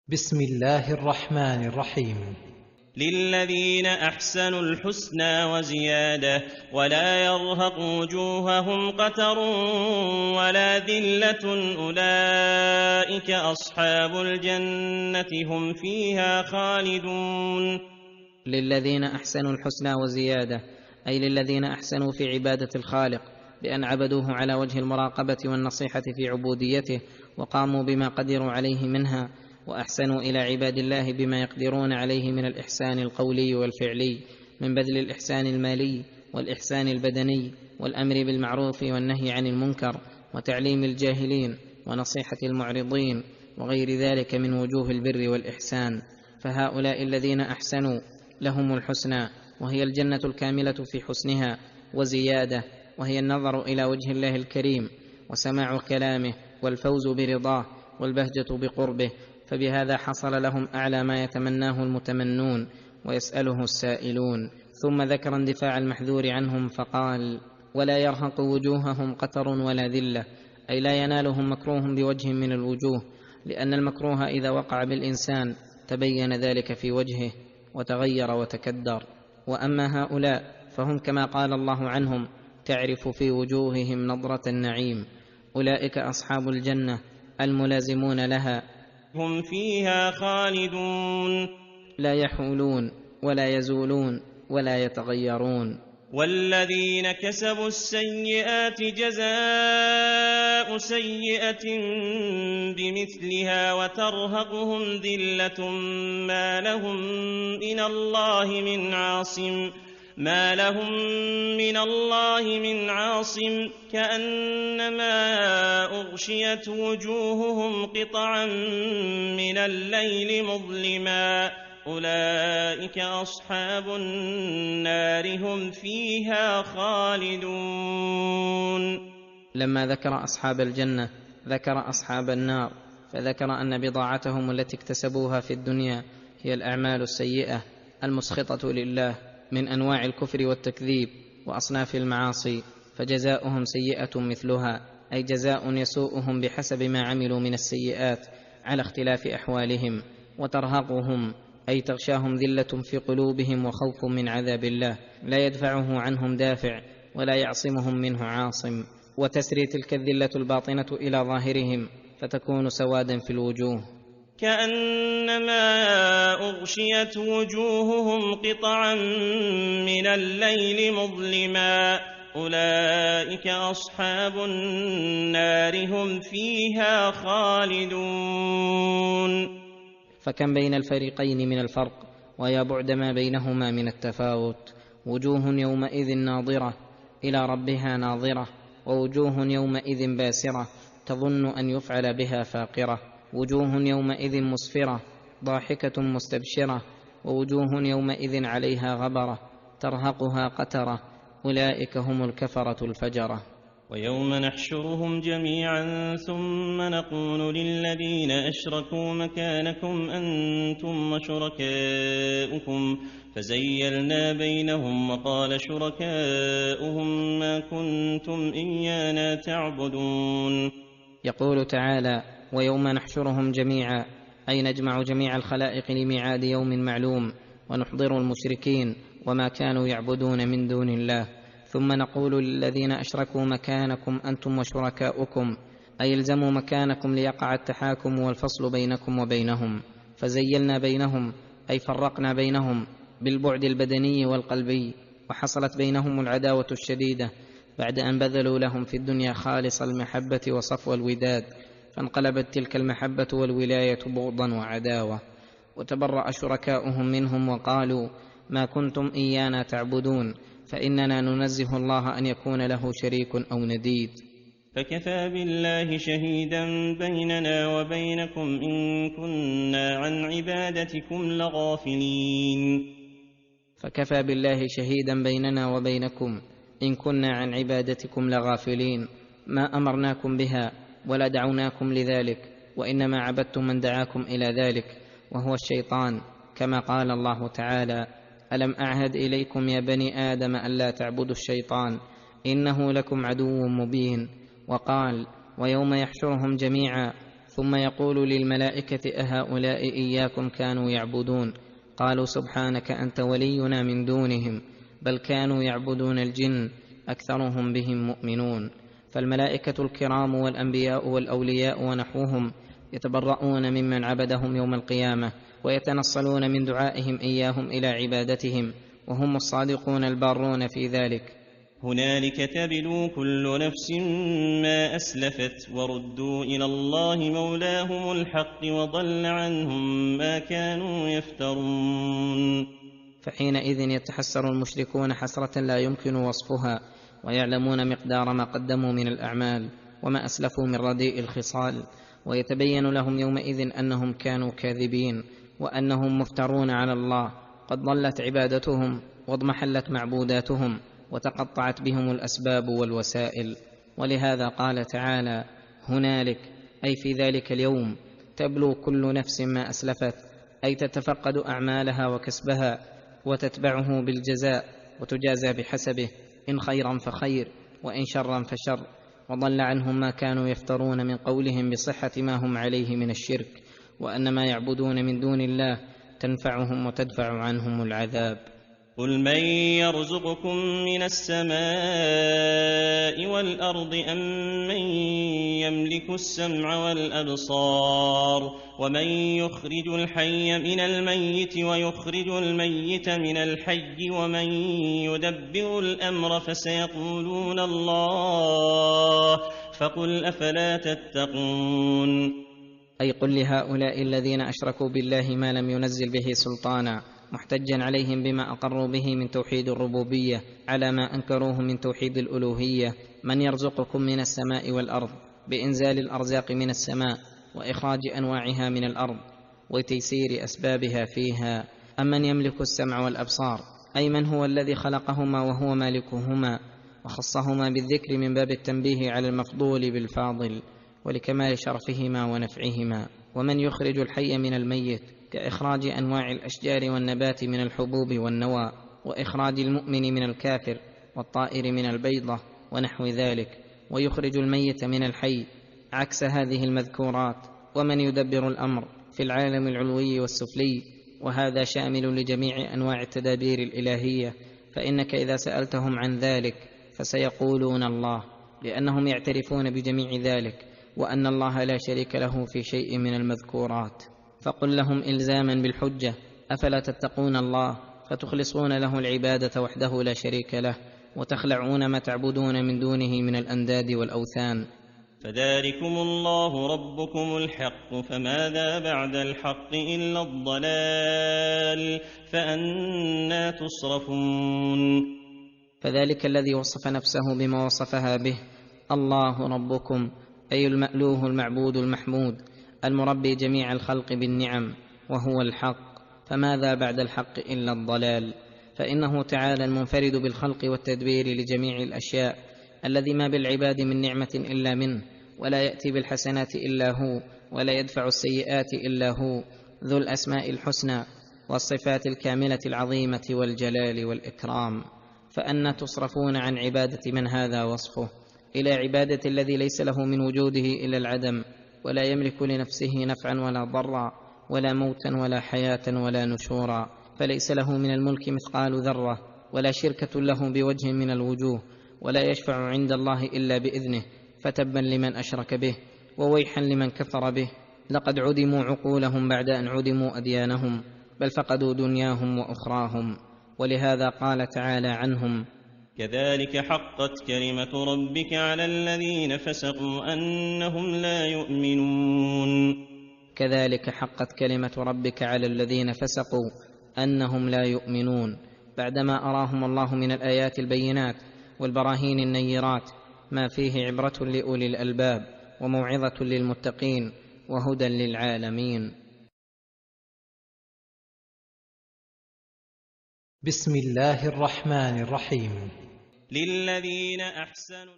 بسم الله الرحمن الرحيم. للذين أحسنوا الحسنى وزيادة ولا يرهق وجوههم قتر ولا ذلة أولئك أصحاب الجنة هم فيها خالدون. للذين أحسنوا الحسنى وزيادة، أي للذين أحسنوا في عبادة الخالق بأن عبدوه على وجه المراقبة والنصيحة في عبوديته، وقاموا بما قدروا عليه منها، وأحسنوا إلى عباد الله بما يقدرون عليه من الإحسان القولي والفعلي، من بذل الإحسان المالي والإحسان البدني والأمر بالمعروف والنهي عن المنكر وتعليم الجاهلين ونصيحة المعرضين وغير ذلك من وجوه البر والإحسان. فهؤلاء الذين أحسنوا لهم الحسنى، وهي الجنة الكاملة في حسنها، وزيادة، وهي النظر إلى وجه الله الكريم وسماع كلامه والفوز برضاه والبهجة بقربه، فبهذا حصل لهم أعلى ما يتمناه المتمنون ويسأله السائلون. ثم ذكر اندفاع المحذور عنهم فقال: ولا يرهق وجوههم قتر ولا ذلة، أي لا ينالهم مكروه بوجه من الوجوه، لأن المكروه إذا وقع بالإنسان تبين ذلك في وجهه وتغير وتكدر. وأما هؤلاء فهم كما قال الله عنهم: تعرف في وجوههم نضرة النعيم. أولئك أصحاب الجنة الملازمون لها، هم فيها خالدون، لا يحولون ولا يزولون ولا يتغيرون. والذين كسبوا السيئات جزاء سيئة بمثلها وترهقهم ذلة ما لهم من الله من عاصم كأنما أغشيت وجوههم قطعا من الليل مظلما. أولئك أصحاب النار هم فيها خالدون. لما ذكر أصحاب الجنة ذكر أصحاب النار، فذكر أن بضاعتهم التي اكتسبوها في الدنيا هي الأعمال السيئة المسخطة لله من أنواع الكفر والتكذيب وأصناف المعاصي، فجزاؤهم سيئة مثلها، أي جزاء يسوءهم بحسب ما عملوا من السيئات على اختلاف أحوالهم. وترهقهم أي تغشاهم ذلة في قلوبهم وخوف من عذاب الله لا يدفعه عنهم دافع ولا يعصمهم منه عاصم، وتسري تلك الذلة الباطنة إلى ظاهرهم فتكون سوادا في الوجوه، كأنما أغشيت وجوههم قطعا من الليل مظلما. أولئك أصحاب النار هم فيها خالدون. فكم بين الفريقين من الفرق، ويا بعد ما بينهما من التفاوت. وجوه يومئذ ناظرة إلى ربها ناظرة، ووجوه يومئذ باسرة تظن أن يفعل بها فاقرة، وجوه يومئذ مسفرة ضاحكة مستبشرة، ووجوه يومئذ عليها غبرة ترهقها قترة، أولئك هم الكفرة الفجرة. ويوم نحشرهم جميعا ثم نقول للذين أشركوا مكانكم أنتم وشركاؤكم فزيلنا بينهم، وقال شركاؤهم ما كنتم إيانا تعبدون. يقول تعالى: ويوم نحشرهم جميعا، أي نجمع جميع الخلائق لميعاد يوم معلوم، ونحضر المشركين وما كانوا يعبدون من دون الله، ثم نقول للذين أشركوا مكانكم أنتم وشركاؤكم، أي الزموا مكانكم ليقع التحاكم والفصل بينكم وبينهم. فزيلنا بينهم أي فرقنا بينهم بالبعد البدني والقلبي، وحصلت بينهم العداوة الشديدة بعد أن بذلوا لهم في الدنيا خالص المحبة وصفو الوداد، فانقلبت تلك المحبة والولاية بغضا وعداوة. وتبرأ شركاؤهم منهم وقالوا: ما كنتم إيانا تعبدون، فإننا ننزه الله أن يكون له شريك أو نديد. فكفى بالله شهيدا بيننا وبينكم إن كنا عن عبادتكم لغافلين. فكفى بالله شهيدا بيننا وبينكم إن كنا عن عبادتكم لغافلين، ما أمرناكم بها ولا دعوناكم لذلك، وإنما عبدتم من دعاكم إلى ذلك وهو الشيطان، كما قال الله تعالى: ألم أعهد إليكم يا بني آدم ألا تعبدوا الشيطان إنه لكم عدو مبين. وقال: ويوم يحشرهم جميعا ثم يقول للملائكة أهؤلاء إياكم كانوا يعبدون؟ قالوا سبحانك أنت ولينا من دونهم بل كانوا يعبدون الجن أكثرهم بهم مؤمنون. فالملائكة الكرام والأنبياء والأولياء ونحوهم يتبرؤون ممن عبدهم يوم القيامة، ويتنصلون من دعائهم إياهم إلى عبادتهم، وهم الصادقون البارون في ذلك. هنالك تبلو كل نفس ما أسلفت وردوا إلى الله مولاهم الحق وضل عنهم ما كانوا يفترون. فحينئذ يتحسر المشركون حسرة لا يمكن وصفها، ويعلمون مقدار ما قدموا من الأعمال وما أسلفوا من رديء الخصال، ويتبين لهم يومئذ أنهم كانوا كاذبين، وأنهم مفترون على الله، قد ضلت عبادتهم واضمحلت معبوداتهم، وتقطعت بهم الأسباب والوسائل. ولهذا قال تعالى: هنالك، أي في ذلك اليوم، تبلو كل نفس ما أسلفت، أي تتفقد أعمالها وكسبها وتتبعه بالجزاء وتجازى بحسبه، إن خيرا فخير وإن شرا فشر. وضل عنهم ما كانوا يفترون من قولهم بصحة ما هم عليه من الشرك، وأن ما يعبدون من دون الله تنفعهم وتدفع عنهم العذاب. قل من يرزقكم من السماء والأرض أم من يملك السمع والأبصار ومن يخرج الحي من الميت ويخرج الميت من الحي ومن يدبر الأمر فسيقولون الله فقل أفلا تتقون. أي قل لهؤلاء الذين أشركوا بالله ما لم ينزل به سلطانا، محتجا عليهم بما أقروا به من توحيد الربوبية على ما أنكروه من توحيد الألوهية: من يرزقكم من السماء والأرض، بإنزال الأرزاق من السماء وإخراج أنواعها من الأرض وتيسير أسبابها فيها، أم من يملك السمع والأبصار، أي من هو الذي خلقهما وهو مالكهما، وخصهما بالذكر من باب التنبيه على المفضول بالفاضل ولكمال شرفهما ونفعهما. ومن يخرج الحي من الميت، كإخراج أنواع الأشجار والنبات من الحبوب والنوى، وإخراج المؤمن من الكافر والطائر من البيضة ونحو ذلك، ويخرج الميت من الحي عكس هذه المذكورات. ومن يدبر الأمر في العالم العلوي والسفلي، وهذا شامل لجميع أنواع التدابير الإلهية، فإنك إذا سألتهم عن ذلك فسيقولون الله، لأنهم يعترفون بجميع ذلك، وأن الله لا شريك له في شيء من المذكورات. فقل لهم إلزاما بالحجة: أفلا تتقون الله فتخلصون له العبادة وحده لا شريك له، وتخلعون ما تعبدون من دونه من الأنداد والأوثان. فذلكم الله ربكم الحق، فماذا بعد الحق إلا الضلال، فأنى تصرفون. فذلك الذي وصف نفسه بما وصفها به: الله ربكم، أي المألوه المعبود المحمود المربي جميع الخلق بالنعم، وهو الحق، فماذا بعد الحق إلا الضلال. فإنه تعالى المنفرد بالخلق والتدبير لجميع الأشياء، الذي ما بالعباد من نعمة إلا منه، ولا يأتي بالحسنات إلا هو، ولا يدفع السيئات إلا هو، ذو الأسماء الحسنى والصفات الكاملة العظيمة والجلال والإكرام. فأنى تصرفون عن عبادة من هذا وصفه إلى عبادة الذي ليس له من وجوده إلا العدم، ولا يملك لنفسه نفعا ولا ضرا، ولا موتا ولا حياة ولا نشورا، فليس له من الملك مثقال ذرة، ولا شركة له بوجه من الوجوه، ولا يشفع عند الله إلا بإذنه، فتبا لمن أشرك به، وويحا لمن كفر به. لقد عدموا عقولهم بعد أن عدموا أديانهم، بل فقدوا دنياهم وأخراهم. ولهذا قال تعالى عنهم: كذلك حقت كلمة ربك على الذين فسقوا أنهم لا يؤمنون. كذلك حقت كلمة ربك على الذين فسقوا أنهم لا يؤمنون، بعدما أراهم الله من الآيات البينات والبراهين النيرات ما فيه عبرة لأولي الألباب وموعظة للمتقين وهدى للعالمين. بسم الله الرحمن الرحيم. للذين أحسنوا